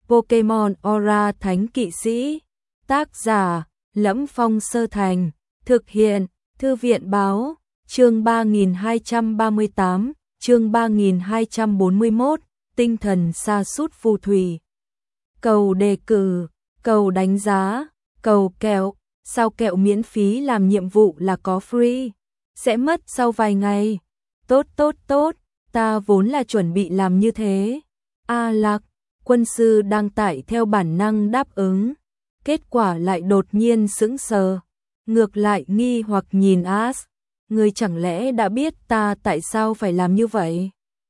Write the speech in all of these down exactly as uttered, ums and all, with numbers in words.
Pokemon Aura Thánh Kỵ Sĩ. Tác giả: Lẫm Phong Sơ Thành. Thực hiện: Thư viện báo. Chương ba nghìn hai trăm ba mươi tám, chương ba nghìn hai trăm bốn mươi mốt, tinh thần sa sút phù thủy. Cầu đề cử, cầu đánh giá, cầu kẹo, sao kẹo miễn phí làm nhiệm vụ là có free, sẽ mất sau vài ngày. Tốt tốt tốt, ta vốn là chuẩn bị làm như thế. A Lạc, quân sư đang tải theo bản năng đáp ứng, kết quả lại đột nhiên sững sờ, ngược lại nghi hoặc nhìn As. Ngươi chẳng lẽ đã biết ta tại sao phải làm như vậy?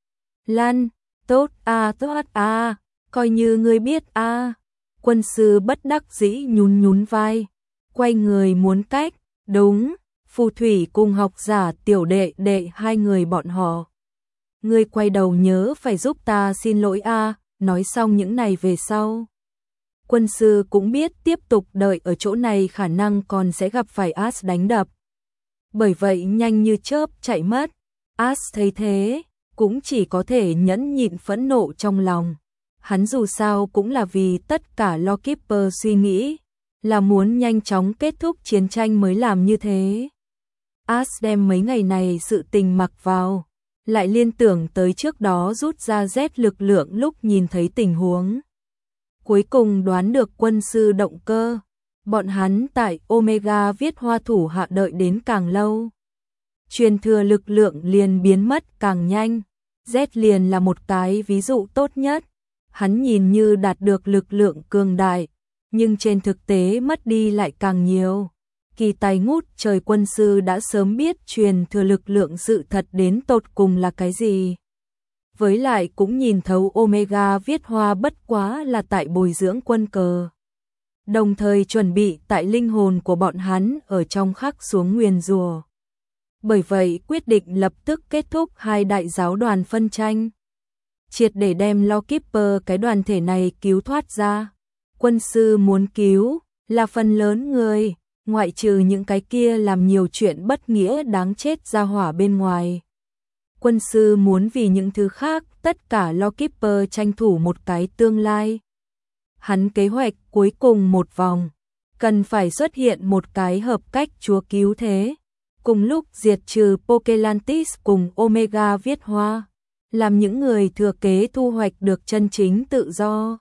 Lan, tốt a tốt a, coi như ngươi biết a. Quân sư bất đắc dĩ nhún nhún vai, quay người muốn cách, đúng, phù thủy cùng học giả tiểu đệ đệ hai người bọn họ. Ngươi quay đầu nhớ phải giúp ta xin lỗi a, nói xong những này về sau. Quân sư cũng biết tiếp tục đợi ở chỗ này khả năng còn sẽ gặp phải As đánh đập. Bởi vậy nhanh như chớp chạy mất. As thấy thế, cũng chỉ có thể nhẫn nhịn phẫn nộ trong lòng. Hắn dù sao cũng là vì tất cả Lawkeeper suy nghĩ, là muốn nhanh chóng kết thúc chiến tranh mới làm như thế. As đem mấy ngày này sự tình mặc vào, lại liên tưởng tới trước đó rút ra Z lực lượng lúc nhìn thấy tình huống. Cuối cùng đoán được quân sư động cơ. Bọn hắn tại Omega viết hoa thủ hạ đợi đến càng lâu, truyền thừa lực lượng liền biến mất càng nhanh. Z liền là một cái ví dụ tốt nhất. Hắn nhìn như đạt được lực lượng cường đại, nhưng trên thực tế mất đi lại càng nhiều. Kỳ tài ngút trời quân sư đã sớm biết truyền thừa lực lượng sự thật đến tột cùng là cái gì. Với lại cũng nhìn thấu Omega viết hoa bất quá là tại bồi dưỡng quân cờ. Đồng thời chuẩn bị tại linh hồn của bọn hắn ở trong khắc xuống nguyền rủa. Bởi vậy quyết định lập tức kết thúc hai đại giáo đoàn phân tranh, triệt để đem Lawkeeper cái đoàn thể này cứu thoát ra. Quân sư muốn cứu là phần lớn người, ngoại trừ những cái kia làm nhiều chuyện bất nghĩa đáng chết ra hỏa bên ngoài. Quân sư muốn vì những thứ khác tất cả Lawkeeper tranh thủ một cái tương lai. Hắn kế hoạch cuối cùng một vòng, cần phải xuất hiện một cái hợp cách chúa cứu thế, cùng lúc diệt trừ Pokelantis cùng Omega viết hoa, làm những người thừa kế thu hoạch được chân chính tự do.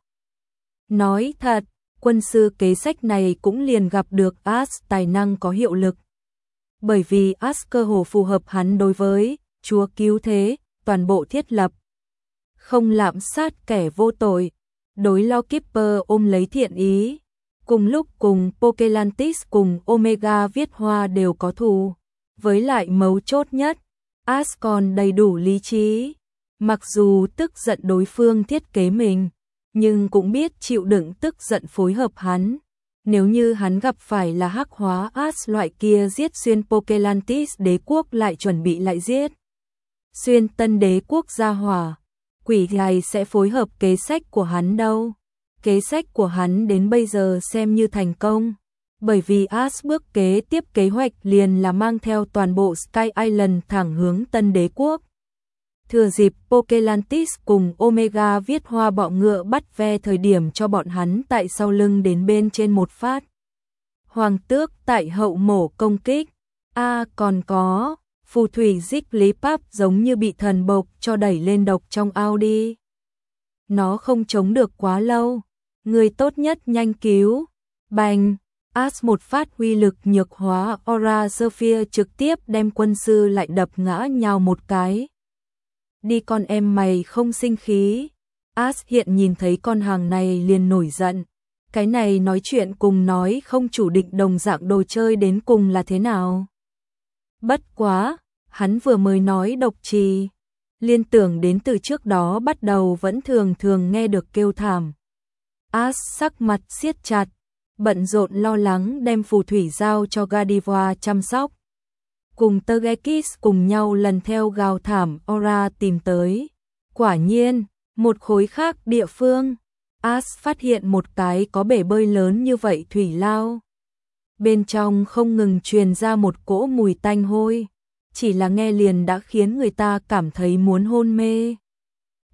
Nói thật, quân sư kế sách này cũng liền gặp được As tài năng có hiệu lực. Bởi vì As cơ hồ phù hợp hắn đối với chúa cứu thế, toàn bộ thiết lập. Không lạm sát kẻ vô tội. Đối Lawkeeper ôm lấy thiện ý, cùng lúc cùng Pokelantis cùng Omega viết hoa đều có thù. Với lại mấu chốt nhất, As còn đầy đủ lý trí. Mặc dù tức giận đối phương thiết kế mình, nhưng cũng biết chịu đựng tức giận phối hợp hắn. Nếu như hắn gặp phải là hắc hóa As loại kia giết xuyên Pokelantis đế quốc lại chuẩn bị lại giết xuyên tân đế quốc gia hỏa, quỷ này sẽ phối hợp kế sách của hắn đâu. Kế sách của hắn đến bây giờ xem như thành công, bởi vì As bước kế tiếp kế hoạch liền là mang theo toàn bộ Sky Island thẳng hướng tân đế quốc. Thừa dịp Pokelantis cùng Omega viết hoa bọ ngựa bắt ve thời điểm cho bọn hắn tại sau lưng đến bên trên một phát. Hoàng tước tại hậu mổ công kích. A à, còn có phù thủy Jigglypuff giống như bị thần bộc cho đẩy lên độc trong ao đi. Nó không chống được quá lâu. Người tốt nhất nhanh cứu. Bành! As một phát uy lực nhược hóa Aura Sphere trực tiếp đem quân sư lại đập ngã nhào một cái. Đi con em mày không sinh khí. As hiện nhìn thấy con hàng này liền nổi giận. Cái này nói chuyện cùng nói không chủ định đồng dạng đồ chơi đến cùng là thế nào? Bất quá, hắn vừa mới nói độc trì, liên tưởng đến từ trước đó bắt đầu vẫn thường thường nghe được kêu thảm. As sắc mặt siết chặt, bận rộn lo lắng đem phù thủy giao cho Gardevoir chăm sóc. Cùng Togekiss cùng nhau lần theo gào thảm Aura tìm tới. Quả nhiên, một khối khác địa phương, As phát hiện một cái có bể bơi lớn như vậy thủy lao. Bên trong không ngừng truyền ra một cỗ mùi tanh hôi, chỉ là nghe liền đã khiến người ta cảm thấy muốn hôn mê.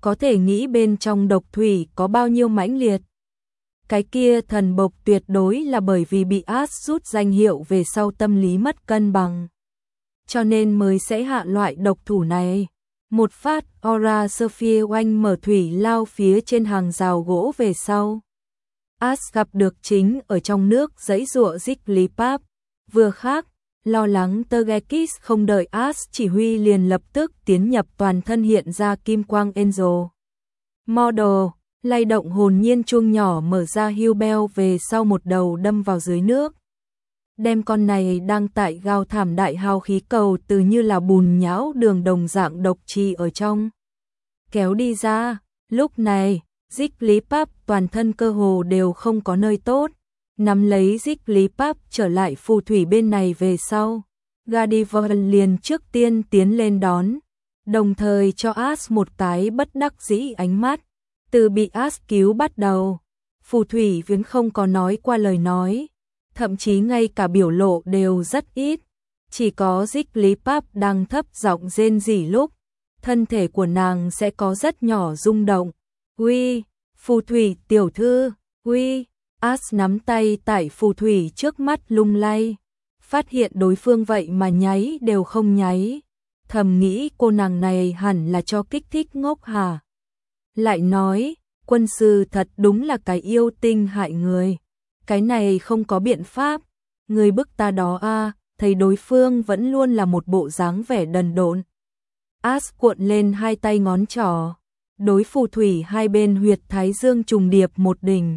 có thể nghĩ bên trong độc thủy có bao nhiêu mãnh liệt. Cái kia thần bộc tuyệt đối là bởi vì bị Ash rút danh hiệu về sau tâm lý mất cân bằng. Cho nên mới sẽ hạ loại độc thủ này. Một phát Aura Sophia oanh mở thủy lao phía trên hàng rào gỗ về sau. Ash gặp được chính ở trong nước giãy giụa Jigglypuff. Vừa khác, lo lắng Togekiss không đợi Ash chỉ huy liền lập tức tiến nhập toàn thân hiện ra kim quang Angel Model, lay động hồn nhiên chuông nhỏ mở ra hưu beo về sau một đầu đâm vào dưới nước. Đem con này đang tại gào thảm đại hào khí cầu từ như là bùn nhão đường đồng dạng độc trì ở trong. Kéo đi ra, lúc này, Jigglypuff toàn thân cơ hồ đều không có nơi tốt. Nắm lấy Jigglypuff trở lại phù thủy bên này về sau. Gardevoir liền trước tiên tiến lên đón, đồng thời cho Ash một cái bất đắc dĩ ánh mắt. Từ bị Ash cứu bắt đầu, phù thủy vẫn không có nói qua lời nói, thậm chí ngay cả biểu lộ đều rất ít. Chỉ có Jigglypuff đang thấp giọng rên rỉ lúc, thân thể của nàng sẽ có rất nhỏ rung động. Uy, phù thủy tiểu thư, uy. Ash nắm tay tại phù thủy trước mắt lung lay, phát hiện đối phương vậy mà nháy đều không nháy. Thầm nghĩ cô nàng này hẳn là cho kích thích ngốc hả? Lại nói, quân sư thật đúng là cái yêu tinh hại người. Cái này không có biện pháp, người bức ta đó a, thấy đối phương vẫn luôn là một bộ dáng vẻ đần độn. Ash cuộn lên hai tay ngón trỏ, đối phù thủy hai bên huyệt thái dương trùng điệp một đỉnh.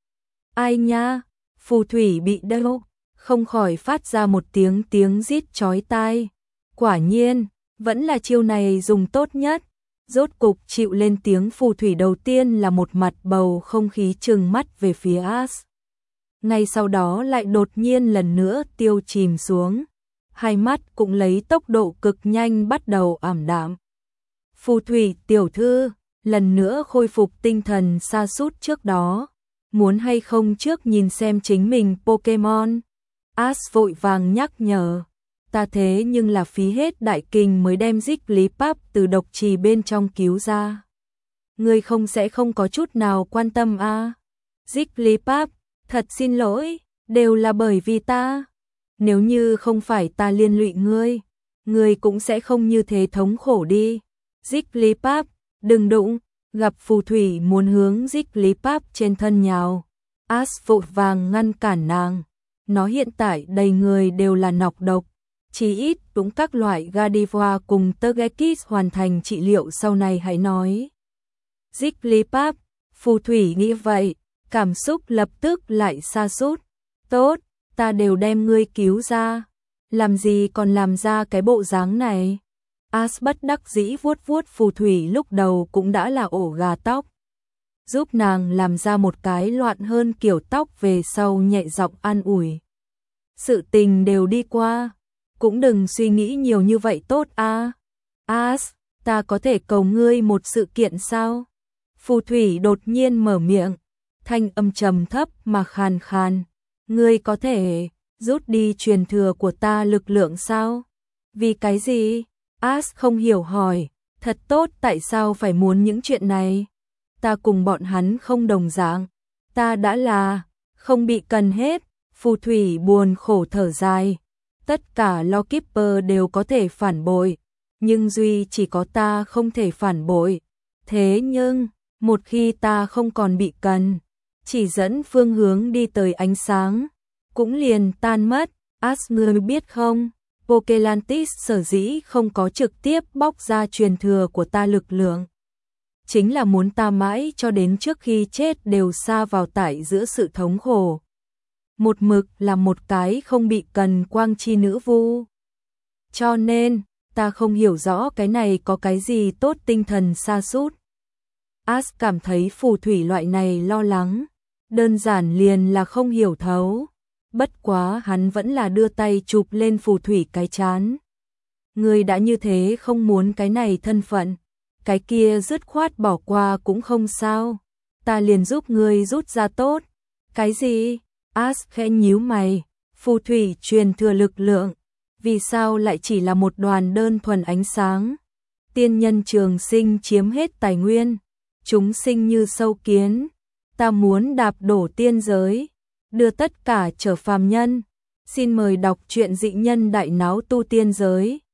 Ai nha, phù thủy bị đau, không khỏi phát ra một tiếng tiếng rít chói tai. Quả nhiên, vẫn là chiêu này dùng tốt nhất. Rốt cục chịu lên tiếng phù thủy đầu tiên là một mặt bầu không khí trừng mắt về phía Ash. Ngay sau đó lại đột nhiên lần nữa tiêu chìm xuống. Hai mắt cũng lấy tốc độ cực nhanh bắt đầu ảm đạm. Phù thủy tiểu thư, lần nữa khôi phục tinh thần sa sút trước đó. Muốn hay không trước nhìn xem chính mình Pokemon? Ash vội vàng nhắc nhở. Ta thế nhưng là phí hết đại kinh mới đem Jigglypuff từ độc trì bên trong cứu ra. Ngươi không sẽ không có chút nào quan tâm à? Jigglypuff, thật xin lỗi, đều là bởi vì ta. Nếu như không phải ta liên lụy ngươi, ngươi cũng sẽ không như thế thống khổ đi. Jigglypuff, đừng đụng. Gặp phù thủy muốn hướng Jigglypuff trên thân nhào, Ash vội vàng ngăn cản nàng. Nó hiện tại đầy người đều là nọc độc, chỉ ít cũng các loại Gardevoir cùng Togekiss hoàn thành trị liệu sau này hãy nói. Jigglypuff, phù thủy nghĩ vậy, cảm xúc lập tức lại sa sút. Tốt, ta đều đem ngươi cứu ra, làm gì còn làm ra cái bộ dáng này. Ash bất đắc dĩ vuốt vuốt phù thủy lúc đầu cũng đã là ổ gà tóc, giúp nàng làm ra một cái loạn hơn kiểu tóc về sau nhẹ giọng an ủi. Sự tình đều đi qua, cũng đừng suy nghĩ nhiều như vậy tốt a. À? Ash, ta có thể cầu ngươi một sự kiện sao? Phù thủy đột nhiên mở miệng, thanh âm trầm thấp mà khàn khàn. Ngươi có thể rút đi truyền thừa của ta lực lượng sao? Vì cái gì? Ash không hiểu hỏi, thật tốt tại sao phải muốn những chuyện này? Ta cùng bọn hắn không đồng dạng, ta đã là, không bị cần hết. Phù thủy buồn khổ thở dài, tất cả Lawkeeper đều có thể phản bội, nhưng duy chỉ có ta không thể phản bội. Thế nhưng, một khi ta không còn bị cần, chỉ dẫn phương hướng đi tới ánh sáng, cũng liền tan mất. Ash, ngươi biết không? Pokelantis sở dĩ không có trực tiếp bóc ra truyền thừa của ta lực lượng, chính là muốn ta mãi cho đến trước khi chết đều sa vào tại giữa sự thống khổ. Một mực là một cái không bị cần quang chi nữ vu. Cho nên, ta không hiểu rõ cái này có cái gì tốt tinh thần sa sút. Ash cảm thấy phù thủy loại này lo lắng, đơn giản liền là không hiểu thấu. Bất quá hắn vẫn là đưa tay chụp lên phù thủy cái chán. Ngươi đã như thế không muốn cái này thân phận, cái kia dứt khoát bỏ qua cũng không sao. Ta liền giúp ngươi rút ra tốt. Cái gì? Ash khẽ nhíu mày, phù thủy truyền thừa lực lượng, vì sao lại chỉ là một đoàn đơn thuần ánh sáng? tiên nhân trường sinh chiếm hết tài nguyên, chúng sinh như sâu kiến, ta muốn đạp đổ tiên giới, đưa tất cả trở phàm nhân. Xin mời đọc truyện Dị Nhân Đại Náo Tu Tiên Giới.